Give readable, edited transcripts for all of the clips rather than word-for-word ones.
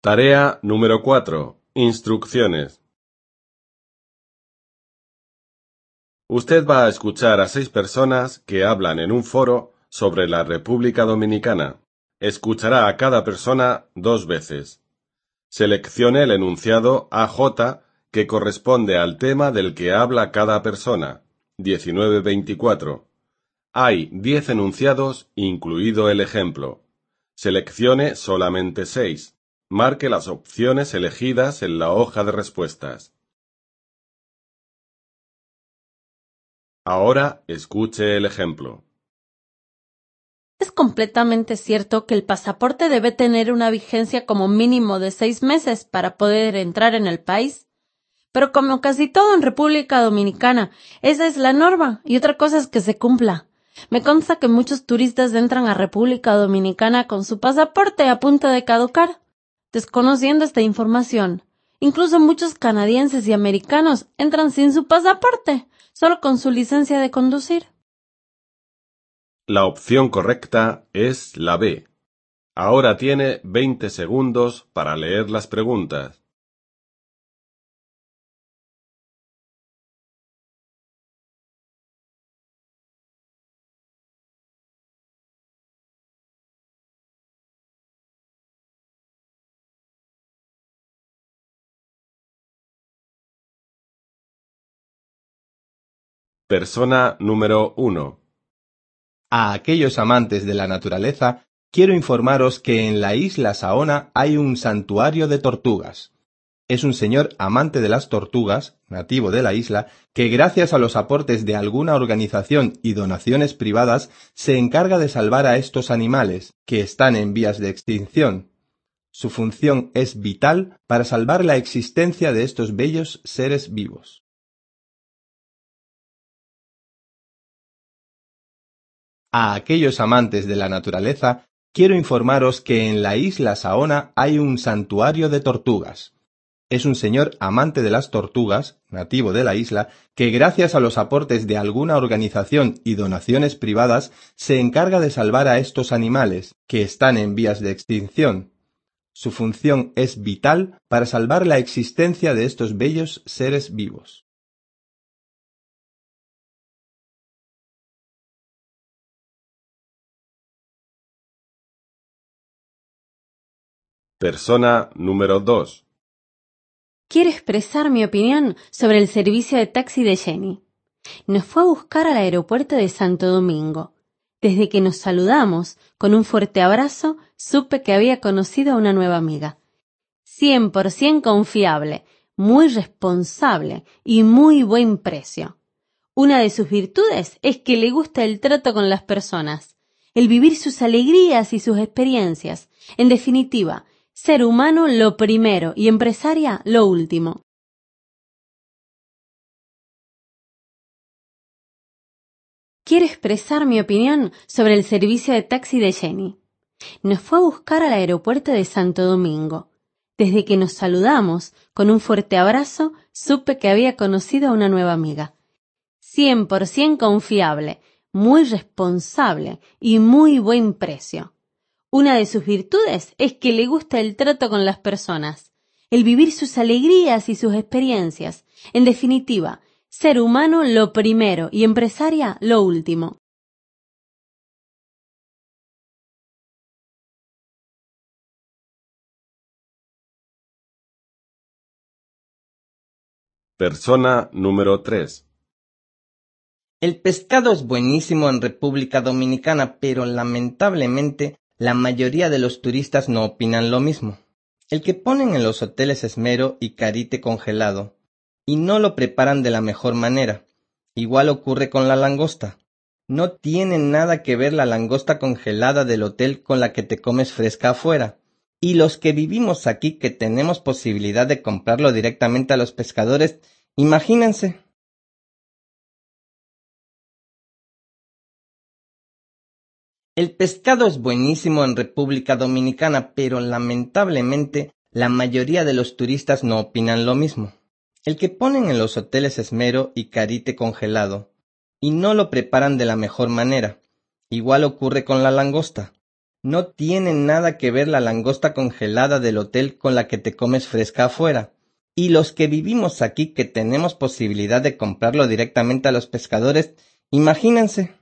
Tarea número 4. Instrucciones. Usted va a escuchar a 6 personas que hablan en un foro sobre la República Dominicana. Escuchará a cada persona 2 veces. Seleccione el enunciado AJ que corresponde al tema del que habla cada persona. 1924. Hay 10 enunciados, incluido el ejemplo. Seleccione solamente 6. Marque las opciones elegidas en la hoja de respuestas. Ahora escuche el ejemplo. Es completamente cierto que el pasaporte debe tener una vigencia como mínimo de 6 meses para poder entrar en el país. Pero como casi todo en República Dominicana, esa es la norma y otra cosa es que se cumpla. Me consta que muchos turistas entran a República Dominicana con su pasaporte a punto de caducar. Desconociendo esta información, incluso muchos canadienses y americanos entran sin su pasaporte, solo con su licencia de conducir. La opción correcta es la B. Ahora tiene 20 segundos para leer las preguntas. Persona número 1. A aquellos amantes de la naturaleza, quiero informaros que en la isla Saona hay un santuario de tortugas. Es un señor amante de las tortugas, nativo de la isla, que gracias a los aportes de alguna organización y donaciones privadas se encarga de salvar a estos animales, que están en vías de extinción. Su función es vital para salvar la existencia de estos bellos seres vivos. A aquellos amantes de la naturaleza, quiero informaros que en la isla Saona hay un santuario de tortugas. Es un señor amante de las tortugas, nativo de la isla, que gracias a los aportes de alguna organización y donaciones privadas se encarga de salvar a estos animales, que están en vías de extinción. Su función es vital para salvar la existencia de estos bellos seres vivos. Persona número 2. Quiero expresar mi opinión sobre el servicio de taxi de Jenny. Nos fue a buscar al aeropuerto de Santo Domingo. Desde que nos saludamos, con un fuerte abrazo, supe que había conocido a una nueva amiga. 100% confiable, muy responsable y muy buen precio. Una de sus virtudes es que le gusta el trato con las personas, el vivir sus alegrías y sus experiencias. En definitiva, ser humano lo primero y empresaria lo último. Quiero expresar mi opinión sobre el servicio de taxi de Jenny. Nos fue a buscar al aeropuerto de Santo Domingo. Desde que nos saludamos, con un fuerte abrazo, supe que había conocido a una nueva amiga. 100% confiable, muy responsable y muy buen precio. Una de sus virtudes es que le gusta el trato con las personas, el vivir sus alegrías y sus experiencias. En definitiva, ser humano lo primero y empresaria lo último. Persona número 3. El pescado es buenísimo en República Dominicana, pero lamentablemente la mayoría de los turistas no opinan lo mismo. El que ponen en los hoteles esmero y carite congelado, y no lo preparan de la mejor manera. Igual ocurre con la langosta. No tiene nada que ver la langosta congelada del hotel con la que te comes fresca afuera. Y los que vivimos aquí que tenemos posibilidad de comprarlo directamente a los pescadores, imagínense. El pescado es buenísimo en República Dominicana, pero lamentablemente la mayoría de los turistas no opinan lo mismo. El que ponen en los hoteles esmero y carite congelado, y no lo preparan de la mejor manera. Igual ocurre con la langosta. No tiene nada que ver la langosta congelada del hotel con la que te comes fresca afuera. Y los que vivimos aquí, que tenemos posibilidad de comprarlo directamente a los pescadores, imagínense.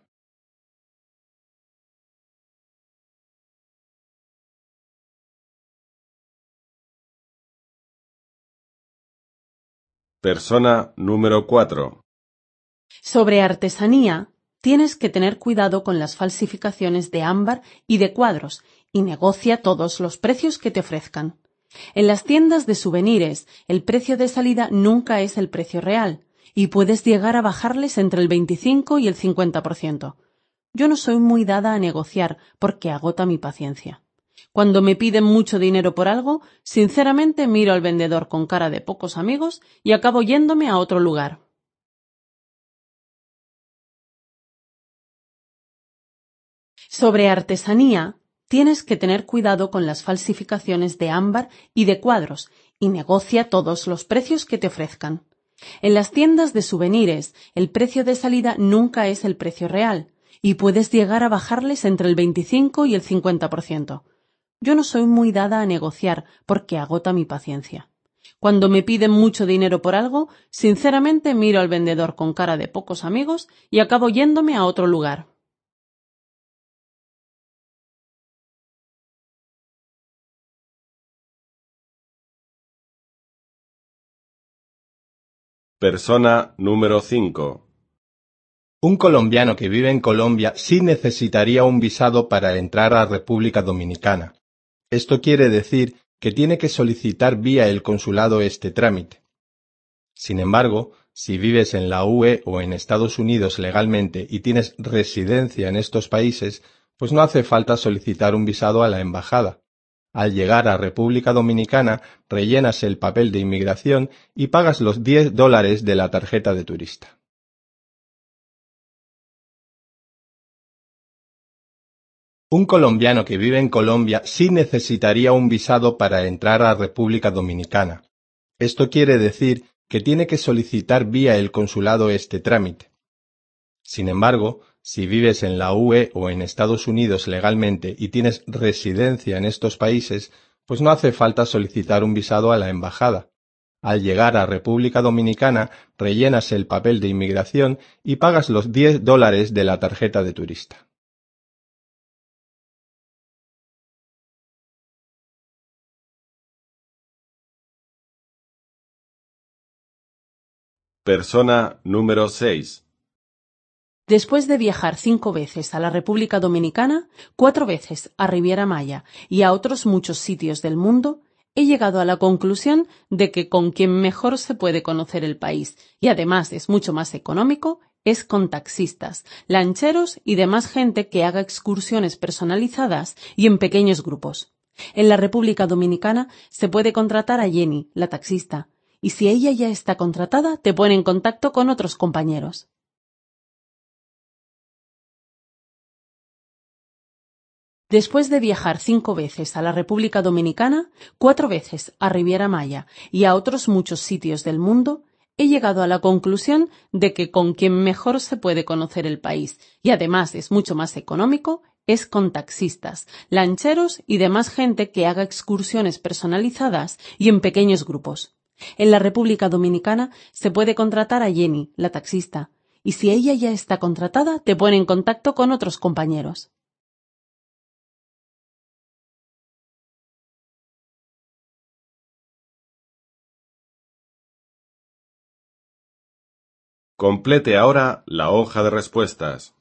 Persona número 4. Sobre artesanía, tienes que tener cuidado con las falsificaciones de ámbar y de cuadros y negocia todos los precios que te ofrezcan. En las tiendas de souvenirs, el precio de salida nunca es el precio real y puedes llegar a bajarles entre el 25 y el 50%. Yo no soy muy dada a negociar porque agota mi paciencia. Cuando me piden mucho dinero por algo, sinceramente miro al vendedor con cara de pocos amigos y acabo yéndome a otro lugar. Sobre artesanía, tienes que tener cuidado con las falsificaciones de ámbar y de cuadros y negocia todos los precios que te ofrezcan. En las tiendas de souvenirs, el precio de salida nunca es el precio real y puedes llegar a bajarles entre el 25 y el 50%. Yo no soy muy dada a negociar porque agota mi paciencia. Cuando me piden mucho dinero por algo, sinceramente miro al vendedor con cara de pocos amigos y acabo yéndome a otro lugar. Persona número 5. Un colombiano que vive en Colombia sí necesitaría un visado para entrar a República Dominicana. Esto quiere decir que tiene que solicitar vía el consulado este trámite. Sin embargo, si vives en la UE o en Estados Unidos legalmente y tienes residencia en estos países, pues no hace falta solicitar un visado a la embajada. Al llegar a República Dominicana, rellenas el papel de inmigración y pagas los $10 de la tarjeta de turista. Un colombiano que vive en Colombia sí necesitaría un visado para entrar a República Dominicana. Esto quiere decir que tiene que solicitar vía el consulado este trámite. Sin embargo, si vives en la UE o en Estados Unidos legalmente y tienes residencia en estos países, pues no hace falta solicitar un visado a la embajada. Al llegar a República Dominicana, rellenas el papel de inmigración y pagas los $10 de la tarjeta de turista. Persona número 6. Después de viajar 5 veces a la República Dominicana, 4 veces a Riviera Maya y a otros muchos sitios del mundo, he llegado a la conclusión de que con quien mejor se puede conocer el país y además es mucho más económico es con taxistas, lancheros y demás gente que haga excursiones personalizadas y en pequeños grupos. En la República Dominicana se puede contratar a Jenny, la taxista, y si ella ya está contratada, te pone en contacto con otros compañeros. Después de viajar 5 veces a la República Dominicana, 4 veces a Riviera Maya y a otros muchos sitios del mundo, he llegado a la conclusión de que con quien mejor se puede conocer el país y además es mucho más económico es con taxistas, lancheros y demás gente que haga excursiones personalizadas y en pequeños grupos. En la República Dominicana se puede contratar a Jenny, la taxista, y si ella ya está contratada, te pone en contacto con otros compañeros. Complete ahora la hoja de respuestas.